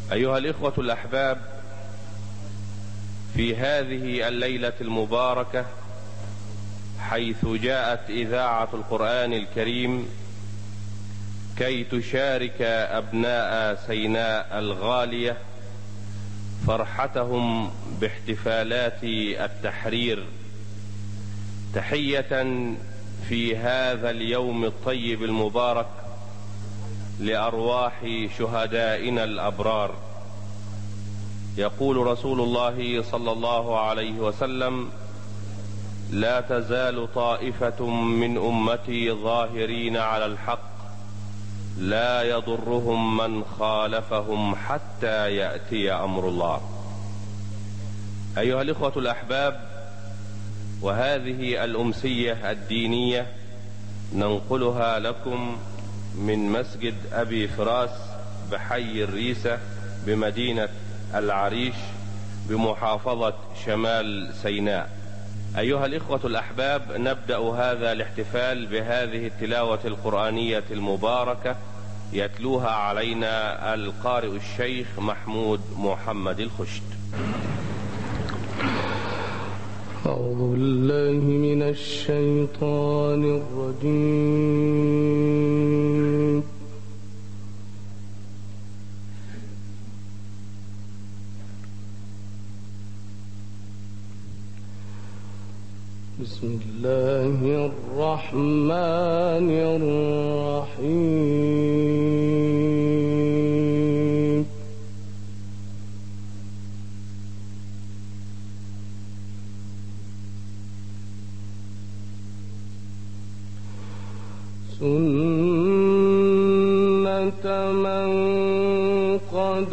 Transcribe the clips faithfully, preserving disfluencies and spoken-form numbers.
أيها الإخوة الأحباب، في هذه الليلة المباركة حيث جاءت إذاعة القرآن الكريم كي تشارك أبناء سيناء الغالية فرحتهم باحتفالات التحرير، تحية في هذا اليوم الطيب المبارك لأرواح شهدائنا الأبرار. يقول رسول الله صلى الله عليه وسلم: لا تزال طائفة من أمتي ظاهرين على الحق لا يضرهم من خالفهم حتى يأتي أمر الله. أيها الإخوة الأحباب، وهذه الأمسية الدينية ننقلها لكم من مسجد أبي فراس بحي الريسة بمدينة العريش بمحافظة شمال سيناء. أيها الإخوة الأحباب، نبدأ هذا الاحتفال بهذه التلاوة القرآنية المباركة يتلوها علينا القارئ الشيخ محمود محمد الخشت. أعوذ بالله من الشيطان الرجيم. بسم الله الرحمن الرحيم. سنة من قد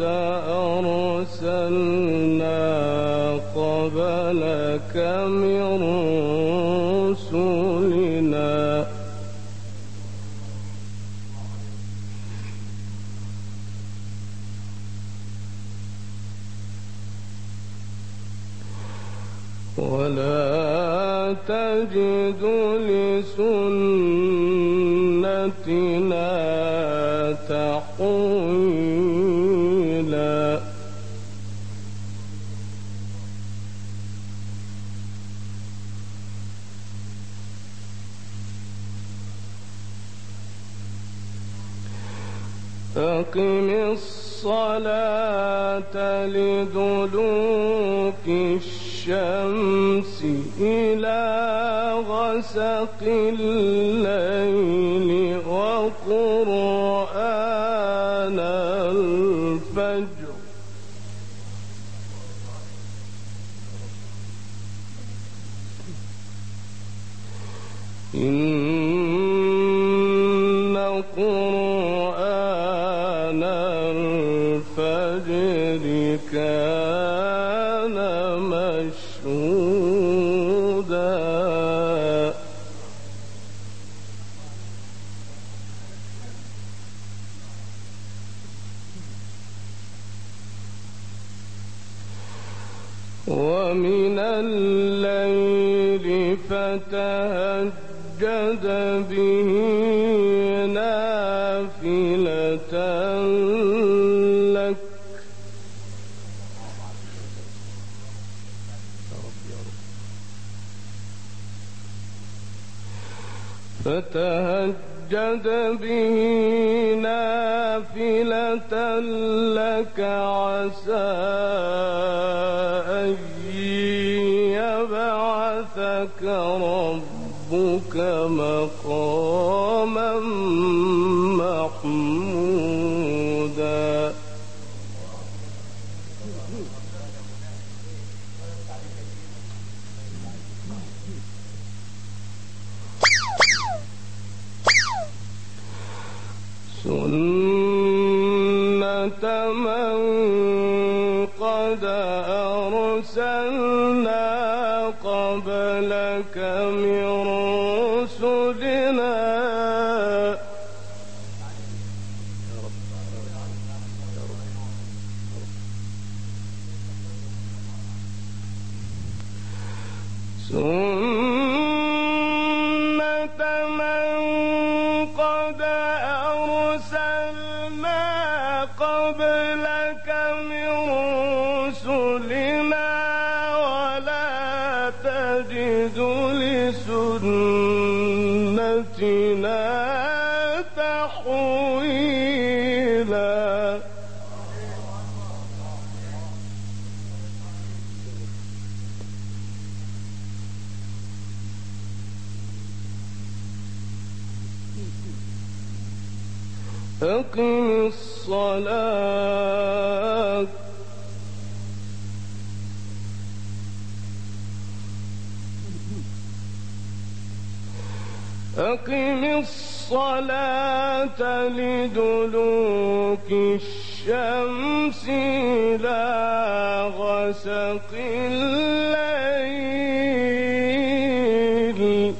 أرسلنا قبلك من رسلنا ولا تجد لسنتنا تحويلا. أقم الصلاة لدلوك الشمس إلى غسق الليل وقرآن الفجر إن قرآن الفجر كان مشهودا. ومن الليل فتهجد به نافلة لك فتهجد به نافلة لك عسى أن يبعثك ربك مقاما محمودا. سنة من قد أرسلنا قبلك من رسلنا سنة من قد أرسلنا قبلك لك من رسلنا ولا تجد لسنتنا تحويلا. أقم الصلاة أقم الصلاة لدلوك الشمس إلى غسق الليل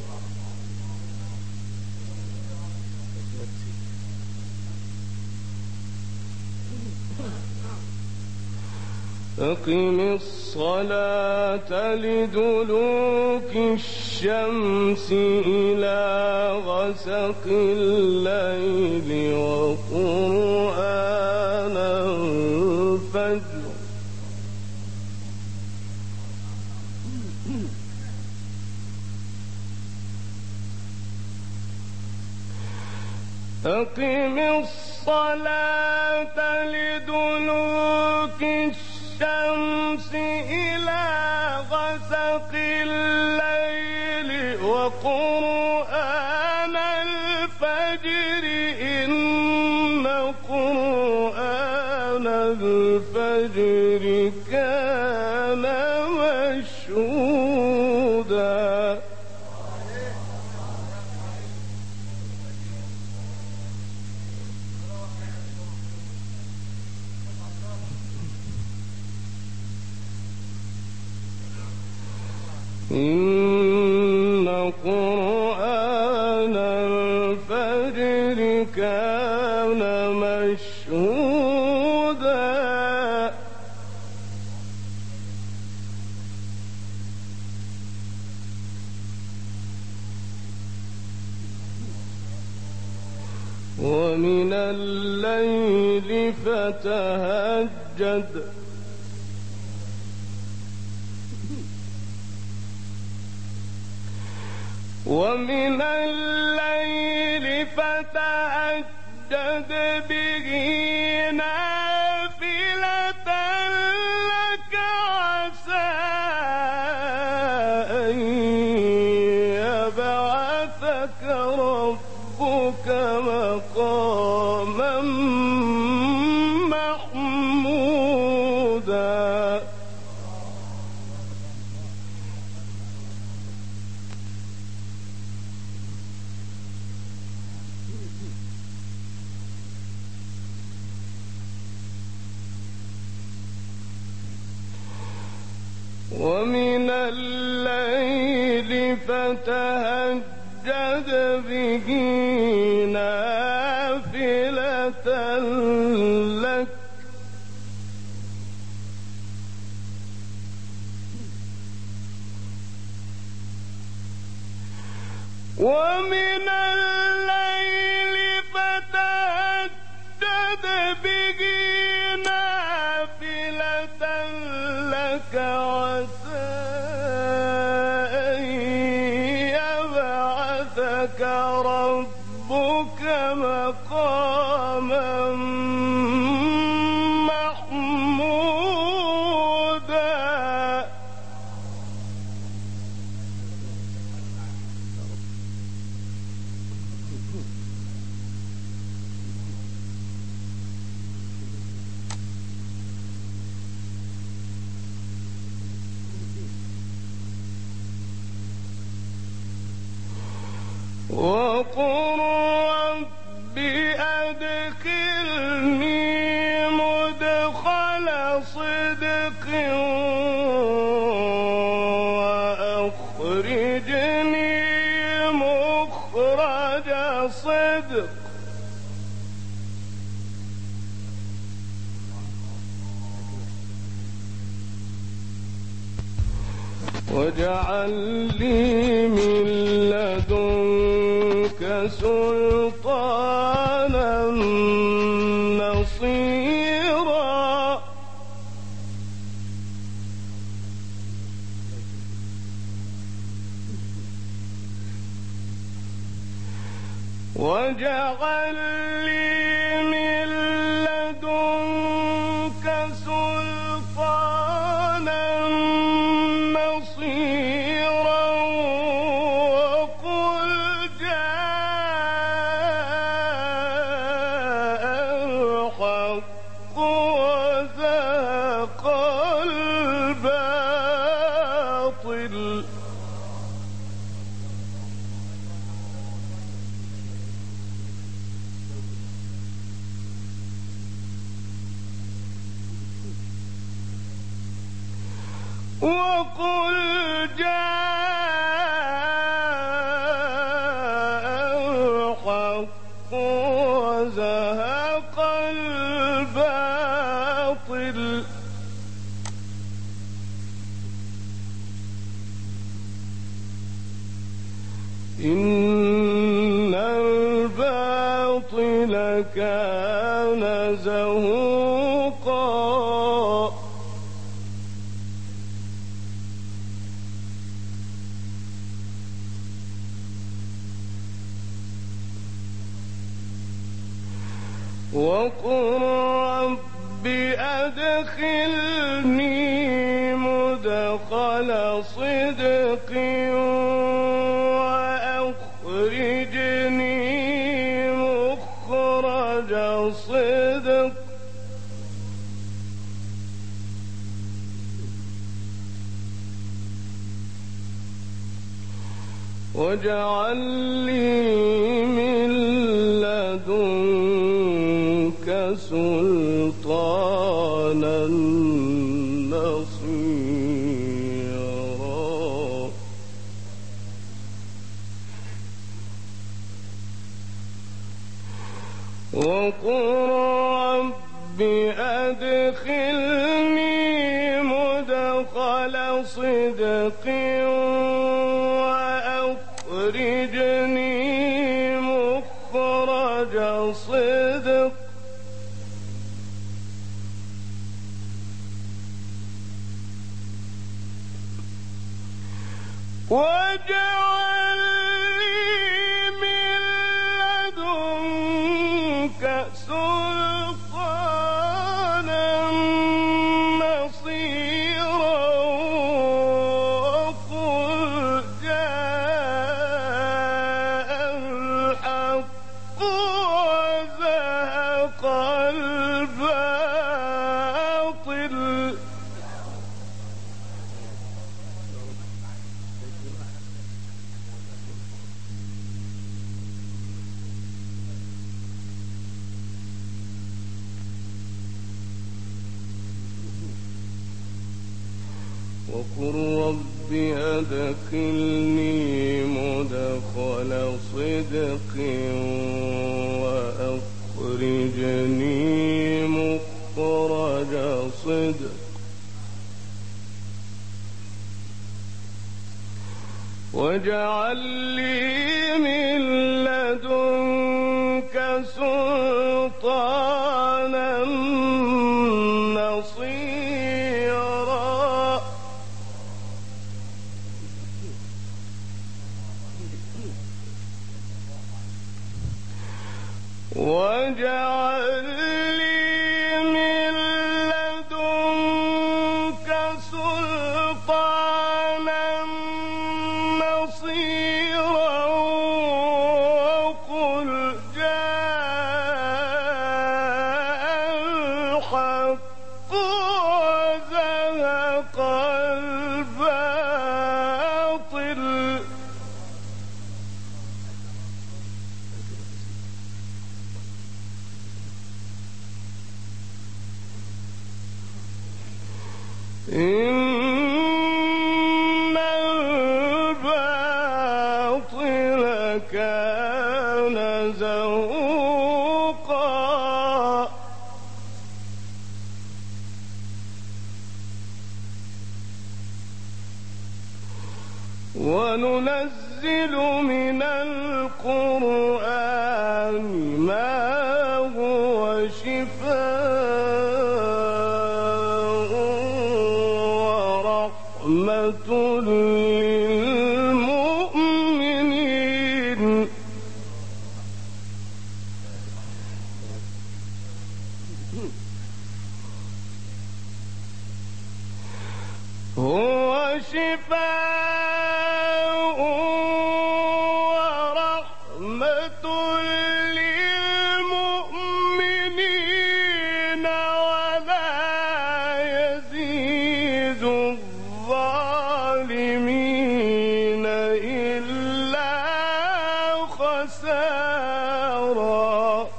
أقم الصلاة لدلوك الشمس إلى غسق الليل وقرآن الفجر أقم الصلاة لدلوك الشمس إلى غسق الليل وقرآن الفجر إن قرآن الفجر كان مشهودا. إن قرآن الفجر كان مشهودا. ومن الليل فتهجد ومن الليل فتهجد به نافلة لك عسى أن يبعثك ربك مقاما محمودا. ومن الليل فتهجد به نافلة لك ومن الليل فتهجد به نافلة لك عسى أن يبعثك ربك مقاما محمودا. وقل رب أدخلني مدخل صدق وأخرجني مخرج صدق واجعل لي من لدنك سلطانا نصيرا. واجعل لي من لدنك سلطانا نصيرا وقل جاء الحق وزهق الباطل وقل جاء الحق وزهق الباطل إن الباطل كان زهوقا وقل رب أدخلني مدخل صدق وأخرجني مخرج صدق واجعل لي من لدنك سلطانا نصيرا وقل رب أدخلني مدخل صدق وأخرجني مخرج صدق واجعل لي من لدنك سلطانا نصيرا وقل جاء الحق وزهق الباطل وقل رب أدخلني مدخل صدق وأخرجني مخرج صدق واجعل لي من لدنك سلطانا نصيرا واجعل لي من لدنك سلطانا نصيرا وقل جاء الحق وزهق الباطل إن الباطل كان زهوقا وننزل من القرآن ما هو شفاء ورحمة للمؤمنين هو شفاء ورحمة للمؤمنين ولا يزيد الظالمين إلا خسارا.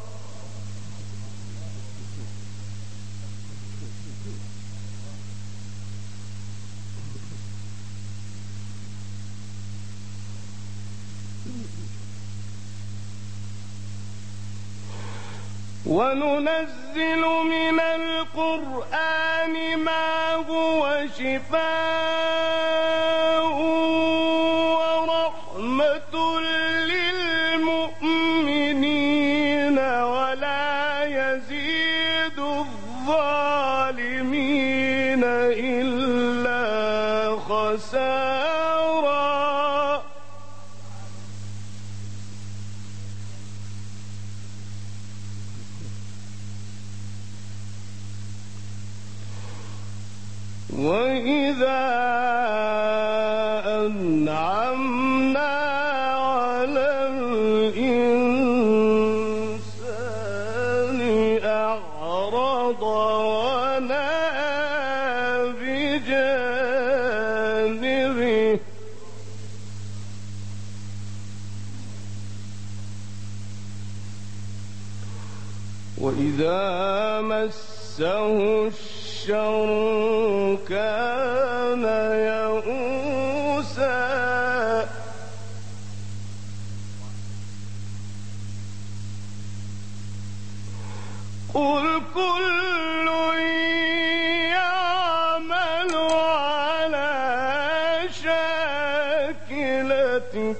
وننزل من القرآن ما هو شفاء ورحمة للمؤمنين ولا يزيد الظالمين إلا خسارا. وإذا أنعمنا على الإنسان أعرض ونأى بجانبه وإذا مسه الشر كان يئوسا. قل كل يعمل على شاكلته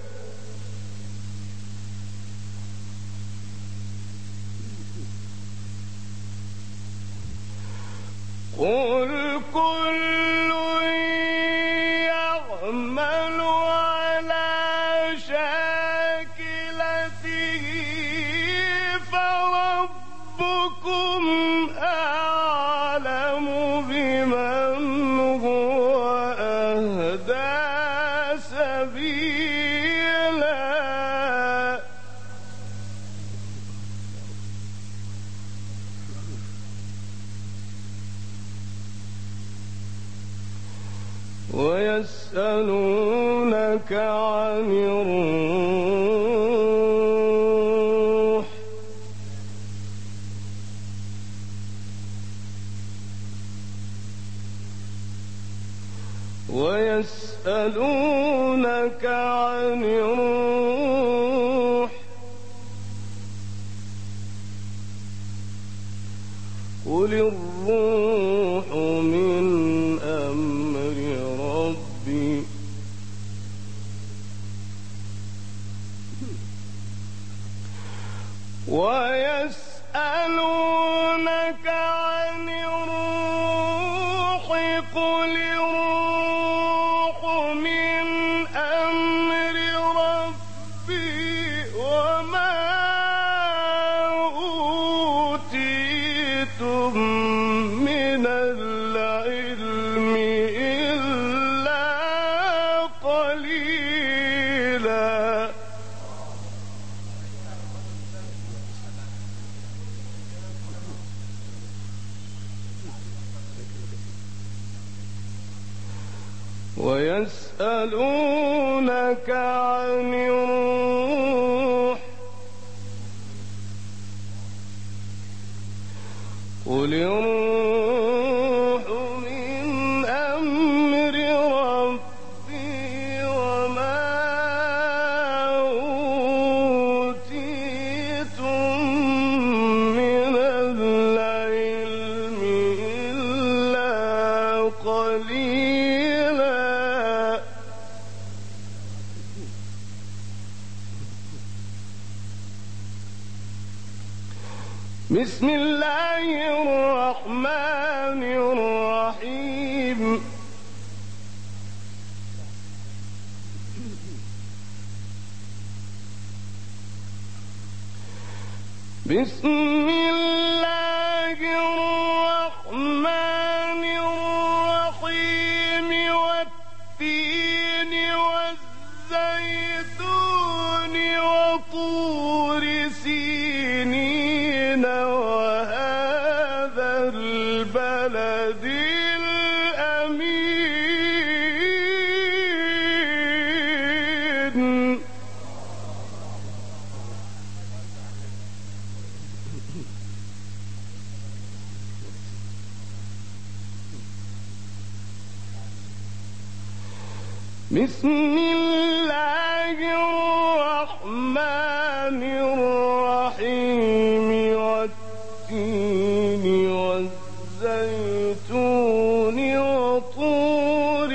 قل كل يعمل على شاكلته فربكم أعلم بمن هو أهدى سبيلا. ويسألونك عن الروح ويسألونك عن الروح قل الروح من أمر ربي ويسألونك عن الروح قل الروح من أمر ربي وما أوتيتم من العلم إلا قليلا. ويسألونك عن الروح قل الروح من أمر ربي وما أوتيتم من العلم إلا قليلا. بسم الله الرحمن الرحيم. بسم الله الرحمن الرحيم البلد الأمين بسم الله الرحمن الرحيم والتين والزيتون وطور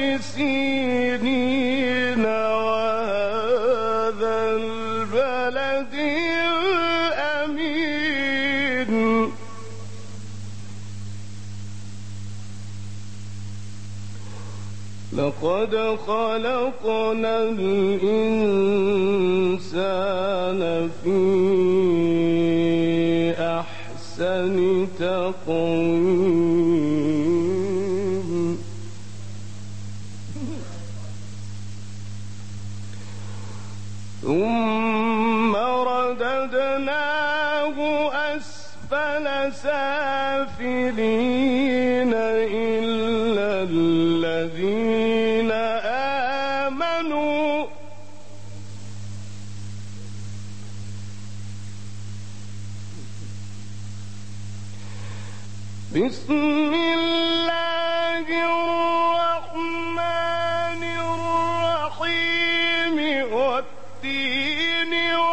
سينين وهذا البلد الأمين لقد خلقنا الإنسان في أحسن تقويم ثم رددناه أسفل سافلين إلا الذين آمنوا بسم الله الرحمن الرحيم والتين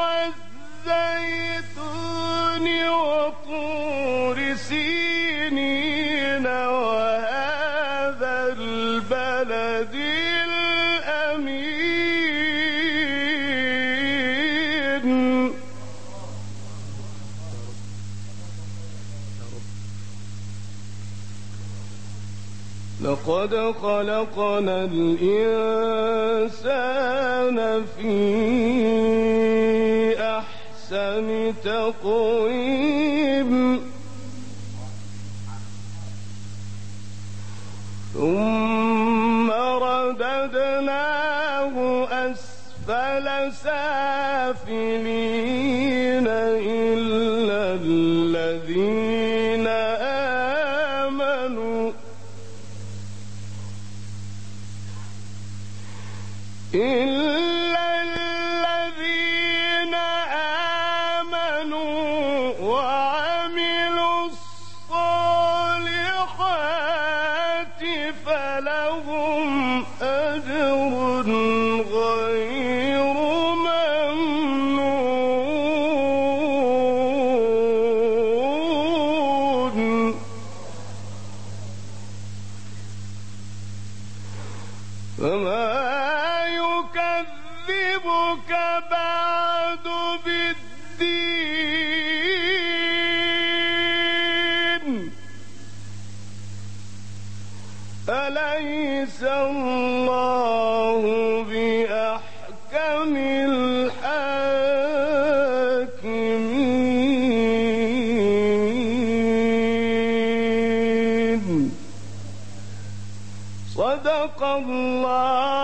والزيتون وطور سينين وهذا البلد الأمين لقد خلقنا الإنسان في أحسن تقويم ثم رددناه أسفل سافلين إلا الذين آمنوا إلا الذين آمنوا وعملوا الصالحات فلهم أجر غير ممنون فما يكذبك بعد بالدين أليس الله بأحكم الحاكمين صدق الله